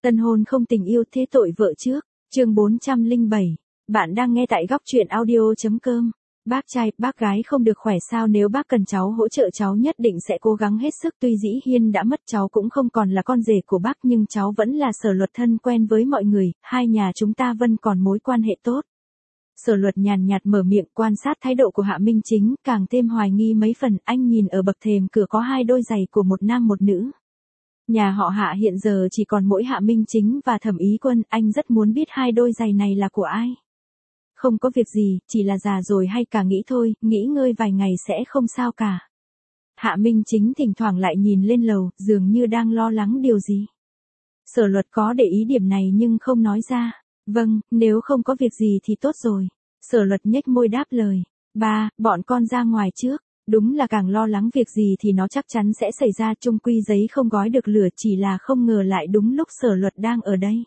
Tân hôn không tình yêu thế tội vợ trước. Chương 407. Bạn đang nghe tại góc truyện audio.com. Bác trai, bác gái không được khỏe sao? Nếu bác cần cháu hỗ trợ cháu nhất định sẽ cố gắng hết sức. Tuy Dĩ Hiên đã mất, cháu cũng không còn là con rể của bác, nhưng cháu vẫn là Sở Luật thân quen với mọi người, hai nhà chúng ta vẫn còn mối quan hệ tốt. Sở Luật nhàn nhạt mở miệng, quan sát thái độ của Hạ Minh Chính, càng thêm hoài nghi mấy phần. Anh nhìn ở bậc thềm cửa có hai đôi giày của một nam một nữ. Nhà họ Hạ hiện giờ chỉ còn mỗi Hạ Minh Chính và Thẩm Ý Quân, anh rất muốn biết hai đôi giày này là của ai. Không có việc gì, chỉ là già rồi hay cả nghĩ thôi, nghỉ ngơi vài ngày sẽ không sao cả. Hạ Minh Chính thỉnh thoảng lại nhìn lên lầu, dường như đang lo lắng điều gì. Sở Luật có để ý điểm này nhưng không nói ra. Vâng, nếu không có việc gì thì tốt rồi. Sở Luật nhếch môi đáp lời. Ba, bọn con ra ngoài trước. Đúng là càng lo lắng việc gì thì nó chắc chắn sẽ xảy ra, chung quy giấy không gói được lửa, chỉ là không ngờ lại đúng lúc Sở Luật đang ở đây.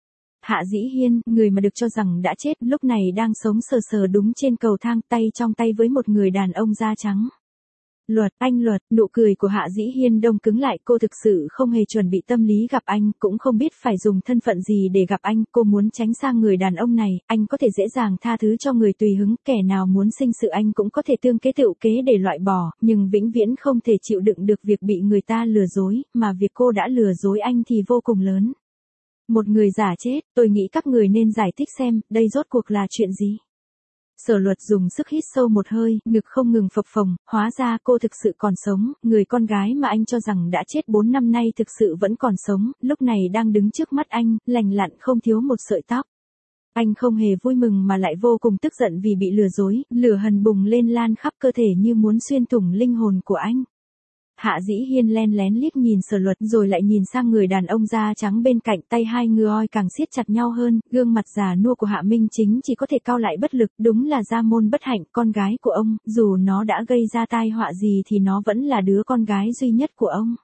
Hạ Dĩ Hiên, người mà được cho rằng đã chết, lúc này đang sống sờ sờ đúng trên cầu thang, tay trong tay với một người đàn ông da trắng. Luật, anh Luật, nụ cười của Hạ Dĩ Hiên đông cứng lại, cô thực sự không hề chuẩn bị tâm lý gặp anh, cũng không biết phải dùng thân phận gì để gặp anh, cô muốn tránh xa người đàn ông này, anh có thể dễ dàng tha thứ cho người tùy hứng, kẻ nào muốn sinh sự anh cũng có thể tương kế tựu kế để loại bỏ, nhưng vĩnh viễn không thể chịu đựng được việc bị người ta lừa dối, mà việc cô đã lừa dối anh thì vô cùng lớn. Một người giả chết, tôi nghĩ các người nên giải thích xem, đây rốt cuộc là chuyện gì. Sở Luật dùng sức hít sâu một hơi, ngực không ngừng phập phồng, hóa ra cô thực sự còn sống, người con gái mà anh cho rằng đã chết 4 năm nay thực sự vẫn còn sống, lúc này đang đứng trước mắt anh, lành lặn không thiếu một sợi tóc. Anh không hề vui mừng mà lại vô cùng tức giận vì bị lừa dối, lửa hằn bùng lên lan khắp cơ thể như muốn xuyên thủng linh hồn của anh. Hạ Dĩ Hiên len lén liếc nhìn Sở Luật rồi lại nhìn sang người đàn ông da trắng bên cạnh, tay hai người oi càng siết chặt nhau hơn, gương mặt già nua của Hạ Minh Chính chỉ có thể cau lại bất lực, đúng là gia môn bất hạnh, con gái của ông, dù nó đã gây ra tai họa gì thì nó vẫn là đứa con gái duy nhất của ông.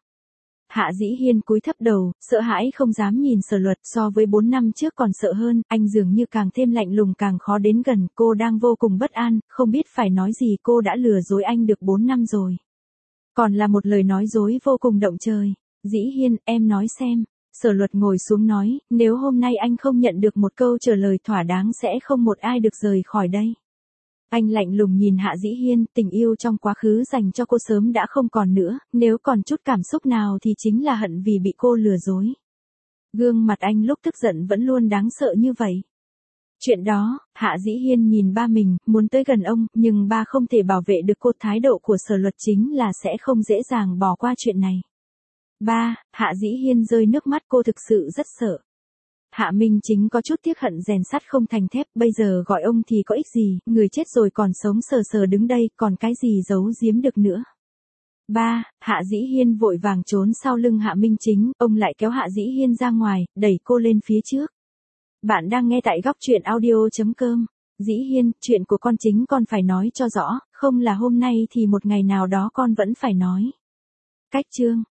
Hạ Dĩ Hiên cúi thấp đầu, sợ hãi không dám nhìn Sở Luật, so với 4 năm trước còn sợ hơn, anh dường như càng thêm lạnh lùng càng khó đến gần, cô đang vô cùng bất an, không biết phải nói gì, cô đã lừa dối anh được 4 năm rồi. Còn là một lời nói dối vô cùng động trời. Dĩ Hiên, em nói xem. Sở Luật ngồi xuống nói, nếu hôm nay anh không nhận được một câu trả lời thỏa đáng sẽ không một ai được rời khỏi đây. Anh lạnh lùng nhìn Hạ Dĩ Hiên, tình yêu trong quá khứ dành cho cô sớm đã không còn nữa, nếu còn chút cảm xúc nào thì chính là hận vì bị cô lừa dối. Gương mặt anh lúc tức giận vẫn luôn đáng sợ như vậy. Chuyện đó, Hạ Dĩ Hiên nhìn ba mình, muốn tới gần ông, nhưng ba không thể bảo vệ được cô, thái độ của Sở Luật chính là sẽ không dễ dàng bỏ qua chuyện này. Ba, Hạ Dĩ Hiên rơi nước mắt, cô thực sự rất sợ. Hạ Minh Chính có chút tiếc hận rèn sắt không thành thép, bây giờ gọi ông thì có ích gì, người chết rồi còn sống sờ sờ đứng đây, còn cái gì giấu giếm được nữa. Ba, Hạ Dĩ Hiên vội vàng trốn sau lưng Hạ Minh Chính, ông lại kéo Hạ Dĩ Hiên ra ngoài, đẩy cô lên phía trước. Bạn đang nghe tại góc truyện audio.com. Dĩ Hiên, chuyện của con chính con phải nói cho rõ, không là hôm nay thì một ngày nào đó con vẫn phải nói. Cách chương.